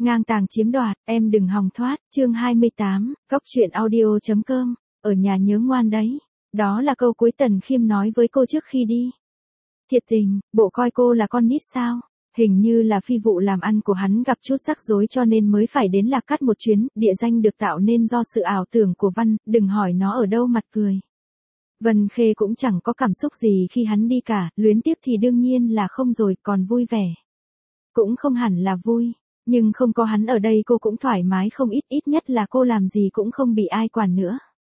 Ngang tàng chiếm đoạt, em đừng hòng thoát, chương 28, Cóc truyện audio.com, ở nhà nhớ ngoan đấy. Đó là câu cuối Tần Khiêm nói với cô trước khi đi. Thiệt tình, bộ coi cô là con nít sao? Hình như là phi vụ làm ăn của hắn gặp chút rắc rối cho nên mới phải đến Lạc Cát một chuyến, địa danh được tạo nên do sự ảo tưởng của Văn, đừng hỏi nó ở đâu mặt cười. Vân Khê cũng chẳng có cảm xúc gì khi hắn đi cả, luyến tiếc thì đương nhiên là không rồi, còn vui vẻ. Cũng không hẳn là vui, nhưng không có hắn ở đây cô cũng thoải mái không ít, ít nhất là cô làm gì cũng không bị ai quản nữa.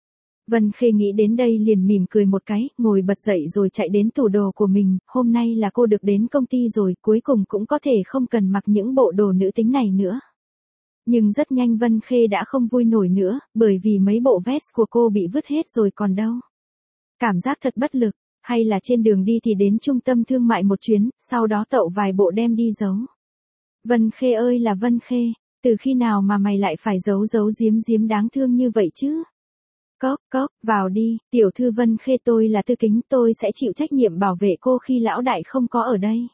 Vân Khê nghĩ đến đây liền mỉm cười một cái, ngồi bật dậy rồi chạy đến tủ đồ của mình, hôm nay là cô được đến công ty rồi, cuối cùng cũng có thể không cần mặc những bộ đồ nữ tính này nữa. Nhưng rất nhanh Vân Khê đã không vui nổi nữa, bởi vì mấy bộ vest của cô bị vứt hết rồi còn đâu. Cảm giác thật bất lực, hay là trên đường đi thì đến trung tâm thương mại một chuyến, sau đó tậu vài bộ đem đi giấu. Vân Khê ơi là Vân Khê, từ khi nào mà mày lại phải giấu giếm đáng thương như vậy chứ? Cốc, vào đi, tiểu thư Vân Khê, tôi là Tư Kính, tôi sẽ chịu trách nhiệm bảo vệ cô khi lão đại không có ở đây.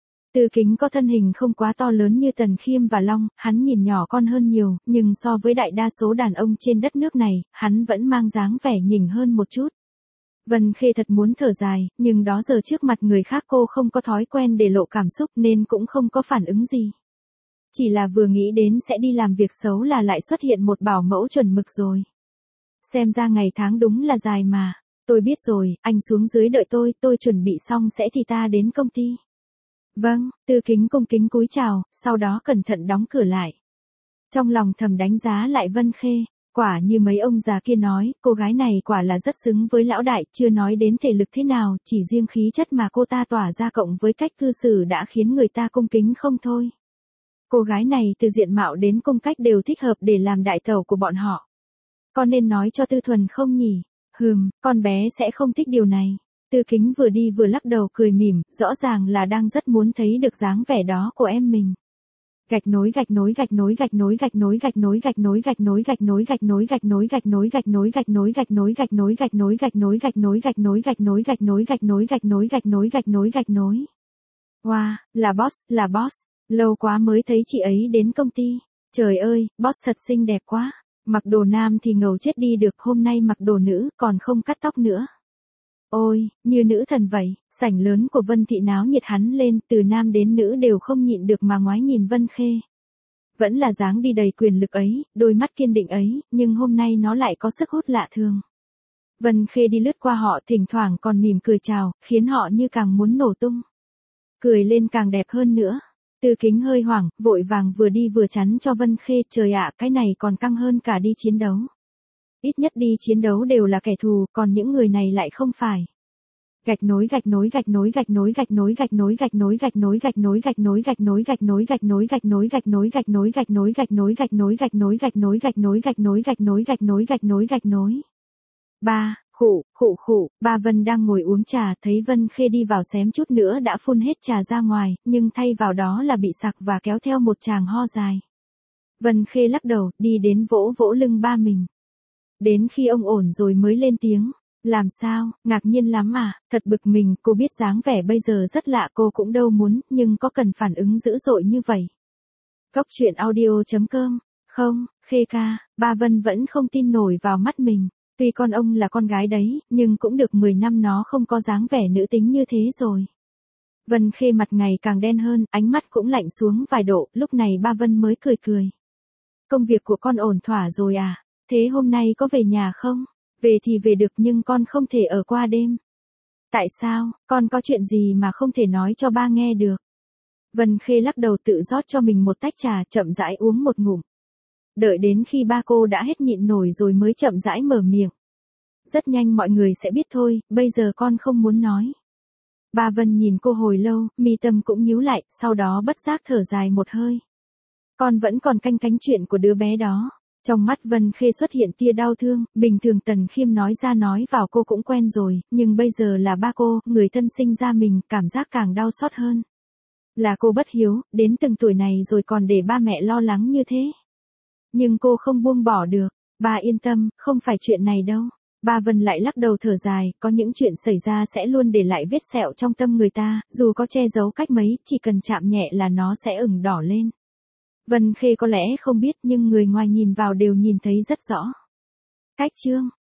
Tư Kính có thân hình không quá to lớn như Tần Khiêm và Long, hắn nhìn nhỏ con hơn nhiều, nhưng so với đại đa số đàn ông trên đất nước này, hắn vẫn mang dáng vẻ nhỉnh hơn một chút. Vân Khê thật muốn thở dài, nhưng đó giờ trước mặt người khác cô không có thói quen để lộ cảm xúc nên cũng không có phản ứng gì. Chỉ là vừa nghĩ đến sẽ đi làm việc xấu là lại xuất hiện một bảo mẫu chuẩn mực rồi. Xem ra ngày tháng đúng là dài mà. Tôi biết rồi, anh xuống dưới đợi tôi chuẩn bị xong sẽ thì ta đến công ty. Vâng, Tư Kính cung kính cúi chào, sau đó cẩn thận đóng cửa lại. Trong lòng thầm đánh giá lại Vân Khê, quả như mấy ông già kia nói, cô gái này quả là rất xứng với lão đại, chưa nói đến thể lực thế nào, chỉ riêng khí chất mà cô ta tỏa ra cộng với cách cư xử đã khiến người ta cung kính không thôi. Cô gái này từ diện mạo đến cung cách đều thích hợp để làm đại tẩu của bọn họ. Con nên nói cho Tư Thuần không nhỉ? Con bé sẽ không thích điều này. Tư Kính vừa đi vừa lắc đầu cười mỉm, rõ ràng là đang rất muốn thấy được dáng vẻ đó của em mình. Gạch nối Wow, là boss, lâu quá mới thấy chị ấy đến công ty. Trời ơi, boss thật xinh đẹp quá. Mặc đồ nam thì ngầu chết đi được, hôm nay mặc đồ nữ, còn không cắt tóc nữa. Ôi, như nữ thần vậy, sảnh lớn của Vân Thị náo nhiệt hắn lên, từ nam đến nữ đều không nhịn được mà ngoái nhìn Vân Khê. Vẫn là dáng đi đầy quyền lực ấy, đôi mắt kiên định ấy, nhưng hôm nay nó lại có sức hút lạ thường. Vân Khê đi lướt qua họ thỉnh thoảng còn mỉm cười chào, khiến họ như càng muốn nổ tung. Cười lên càng đẹp hơn nữa. Tư Kính hơi hoảng, vội vàng vừa đi vừa chắn cho Vân Khê, trời ạ, cái này còn căng hơn cả đi chiến đấu. Ít nhất đi chiến đấu đều là kẻ thù, còn những người này lại không phải. Gạch nối Ba Vân đang ngồi uống trà, thấy Vân Khê đi vào xém chút nữa đã phun hết trà ra ngoài, nhưng thay vào đó là bị sặc và kéo theo một tràng ho dài. Vân Khê lắc đầu, đi đến vỗ vỗ lưng ba mình. Đến khi ông ổn rồi mới lên tiếng. Làm sao, ngạc nhiên lắm à, thật bực mình, cô biết dáng vẻ bây giờ rất lạ, cô cũng đâu muốn, nhưng có cần phản ứng dữ dội như vậy. Cóc truyện audio.com, không, Khê ca, ba Vân vẫn không tin nổi vào mắt mình. Tuy con ông là con gái đấy, nhưng cũng được 10 năm nó không có dáng vẻ nữ tính như thế rồi. Vân Khê mặt ngày càng đen hơn, ánh mắt cũng lạnh xuống vài độ, lúc này ba Vân mới cười. Công việc của con ổn thỏa rồi à, thế hôm nay có về nhà không? Về thì về được nhưng con không thể ở qua đêm. Tại sao, con có chuyện gì mà không thể nói cho ba nghe được? Vân Khê lắc đầu tự rót cho mình một tách trà, chậm rãi uống một ngụm. Đợi đến khi ba cô đã hết nhịn nổi rồi mới chậm rãi mở miệng. Rất nhanh mọi người sẽ biết thôi, bây giờ con không muốn nói. Ba Vân nhìn cô hồi lâu, mi tâm cũng nhíu lại, sau đó bất giác thở dài một hơi. Con vẫn còn canh cánh chuyện của đứa bé đó. Trong mắt Vân Khê xuất hiện tia đau thương, bình thường Tần Khiêm nói ra nói vào cô cũng quen rồi, nhưng bây giờ là ba cô, người thân sinh ra mình, cảm giác càng đau xót hơn. Là cô bất hiếu, đến từng tuổi này rồi còn để ba mẹ lo lắng như thế. Nhưng cô không buông bỏ được, ba yên tâm, không phải chuyện này đâu. Ba Vân lại lắc đầu thở dài, có những chuyện xảy ra sẽ luôn để lại vết sẹo trong tâm người ta, dù có che giấu cách mấy, chỉ cần chạm nhẹ là nó sẽ ửng đỏ lên. Vân Khê có lẽ không biết nhưng người ngoài nhìn vào đều nhìn thấy rất rõ. Cách Trương